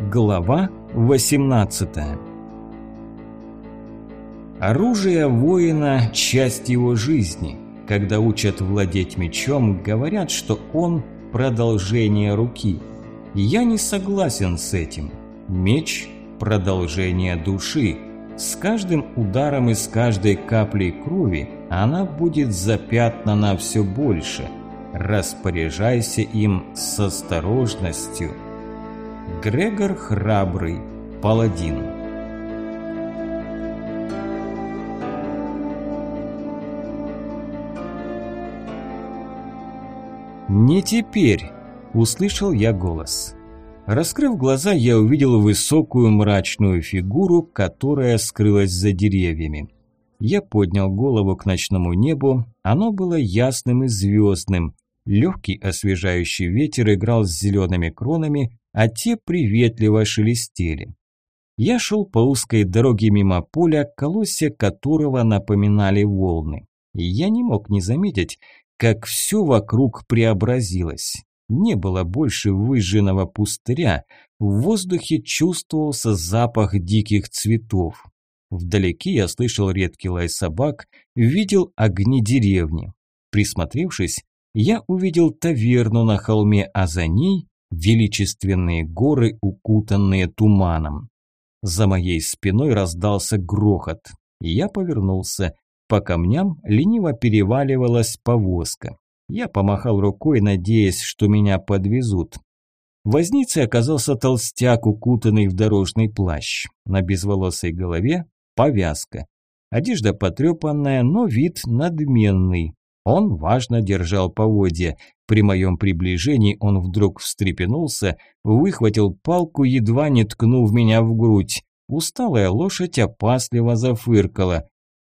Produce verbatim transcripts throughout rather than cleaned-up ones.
Глава восемнадцатая. Оружие воина – часть его жизни. Когда учат владеть мечом, говорят, что он – продолжение руки. Я не согласен с этим. Меч – продолжение души. С каждым ударом и с каждой каплей крови она будет запятнана все больше. Распоряжайся им с осторожностью. Грегор Храбрый, паладин. «Не теперь!» – услышал я голос. Раскрыв глаза, я увидел высокую мрачную фигуру, которая скрылась за деревьями. Я поднял голову к ночному небу, оно было ясным и звездным. Легкий освежающий ветер играл с зелеными кронами, а те приветливо шелестели. Я шел по узкой дороге мимо поля, колосья которого напоминали волны. И я не мог не заметить, как все вокруг преобразилось. Не было больше выжженного пустыря, в воздухе чувствовался запах диких цветов. Вдалеке я слышал редкий лай собак, видел огни деревни. Присмотревшись, я увидел таверну на холме, а за ней величественные горы, укутанные туманом. За моей спиной раздался грохот. Я повернулся. По камням лениво переваливалась повозка. Я помахал рукой, надеясь, что меня подвезут. Возницей оказался толстяк, укутанный в дорожный плащ. На безволосой голове повязка. Одежда потрепанная, но вид надменный. Он важно держал поводья. При моем приближении он вдруг встрепенулся, выхватил палку, едва не ткнув меня в грудь. Усталая лошадь опасливо зафыркала.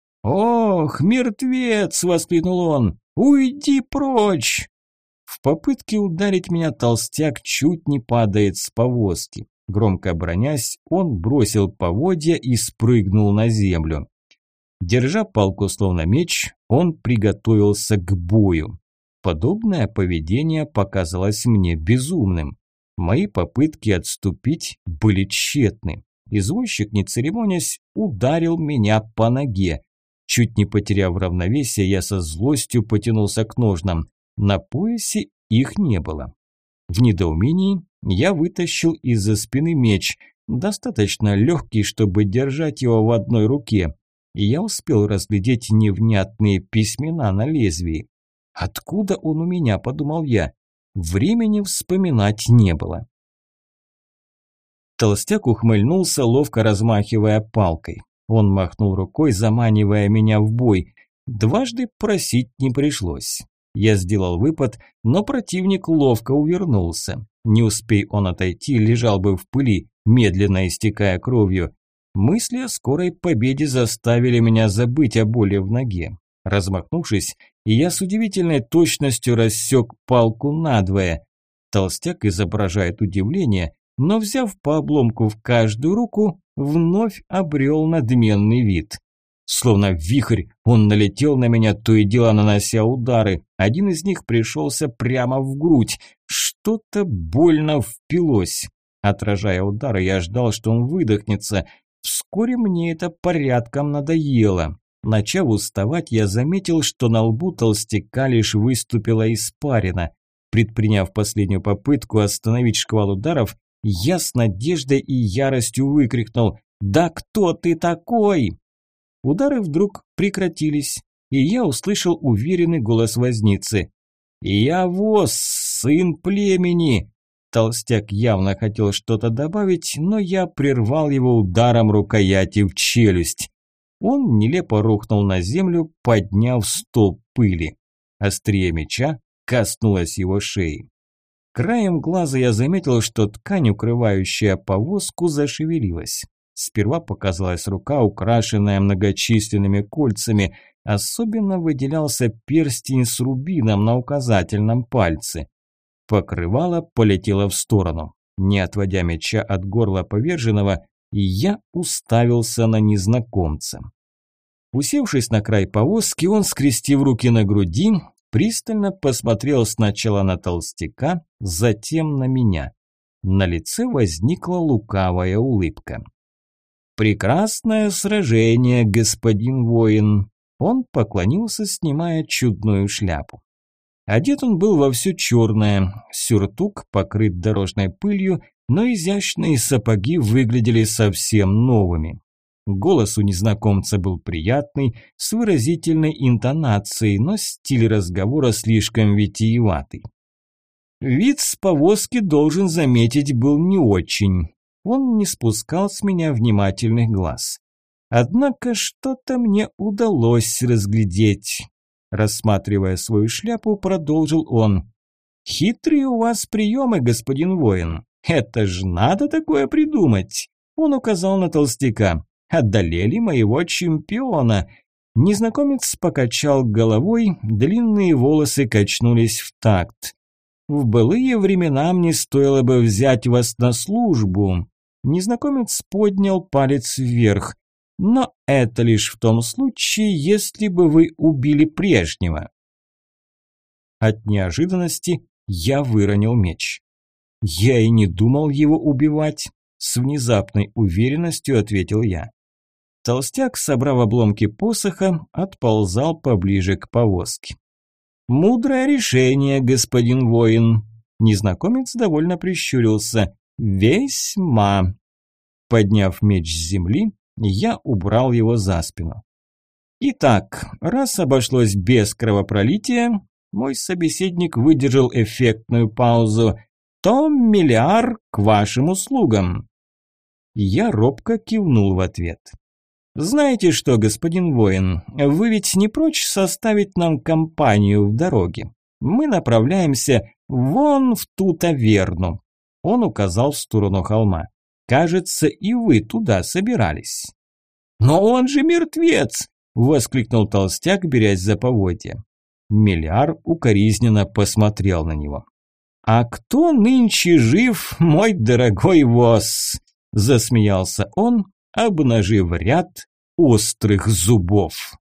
«Ох, мертвец!» – воскликнул он. «Уйди прочь!» В попытке ударить меня толстяк чуть не падает с повозки. Громко бронясь, он бросил поводья и спрыгнул на землю. Держа палку словно меч, он приготовился к бою. Подобное поведение показалось мне безумным. Мои попытки отступить были тщетны. Извозчик, не церемонясь, ударил меня по ноге. Чуть не потеряв равновесие, я со злостью потянулся к ножнам. На поясе их не было. В недоумении я вытащил из-за спины меч, достаточно легкий, чтобы держать его в одной руке. И я успел разглядеть невнятные письмена на лезвии. «Откуда он у меня?» – подумал я. Времени вспоминать не было. Толстяк ухмыльнулся, ловко размахивая палкой. Он махнул рукой, заманивая меня в бой. Дважды просить не пришлось. Я сделал выпад, но противник ловко увернулся. Не успей он отойти, лежал бы в пыли, медленно истекая кровью. Мысли о скорой победе заставили меня забыть о боли в ноге. Размахнувшись, я с удивительной точностью рассек палку надвое. Толстяк изображает удивление, но, взяв по обломку в каждую руку, вновь обрел надменный вид. Словно вихрь, он налетел на меня, то и дело нанося удары. Один из них пришелся прямо в грудь. Что-то больно впилось. Отражая удары, я ждал, что он выдохнется. Вскоре мне это порядком надоело. Начав уставать, я заметил, что на лбу толстяка лишь выступила испарина. Предприняв последнюю попытку остановить шквал ударов, я с надеждой и яростью выкрикнул: «Да кто ты такой?» Удары вдруг прекратились, и я услышал уверенный голос возницы. «Я Воз, сын племени!» Толстяк явно хотел что-то добавить, но я прервал его ударом рукояти в челюсть. Он нелепо рухнул на землю, подняв столб пыли. Острие меча коснулось его шеи. Краем глаза я заметил, что ткань, укрывающая повозку, зашевелилась. Сперва показалась рука, украшенная многочисленными кольцами. Особенно выделялся перстень с рубином на указательном пальце. Покрывало полетело в сторону. Не отводя меча от горла поверженного, я уставился на незнакомца. Усевшись на край повозки, он, скрестив руки на груди, пристально посмотрел сначала на толстяка, затем на меня. На лице возникла лукавая улыбка. «Прекрасное сражение, господин воин!» Он поклонился, снимая чудную шляпу. Одет он был во все черное, сюртук покрыт дорожной пылью, но изящные сапоги выглядели совсем новыми. Голос у незнакомца был приятный, с выразительной интонацией, но стиль разговора слишком витиеватый. Вид с повозки, должен заметить, был не очень. Он не спускал с меня внимательных глаз. Однако что-то мне удалось разглядеть. Рассматривая свою шляпу, продолжил он. «Хитрые у вас приемы, господин воин. Это ж надо такое придумать!» Он указал на толстяка. «Одолели моего чемпиона!» Незнакомец покачал головой, длинные волосы качнулись в такт. «В былые времена мне стоило бы взять вас на службу». Незнакомец поднял палец вверх. «Но это лишь в том случае, если бы вы убили прежнего». От неожиданности я выронил меч. «Я и не думал его убивать», – с внезапной уверенностью ответил я. Толстяк, собрав обломки посоха, отползал поближе к повозке. «Мудрое решение, господин воин». Незнакомец довольно прищурился. «Весьма». Подняв меч с земли, я убрал его за спину. «Итак, раз обошлось без кровопролития», мой собеседник выдержал эффектную паузу, «то миллиар к вашим услугам». Я робко кивнул в ответ. «Знаете что, господин воин, вы ведь не прочь составить нам компанию в дороге? Мы направляемся вон в ту таверну». Он указал в сторону холма. «Кажется, и вы туда собирались». «Но он же мертвец!» – воскликнул толстяк, берясь за поводья. Миллиар укоризненно посмотрел на него. «А кто нынче жив, мой дорогой воз?» – засмеялся он, обнажив ряд острых зубов.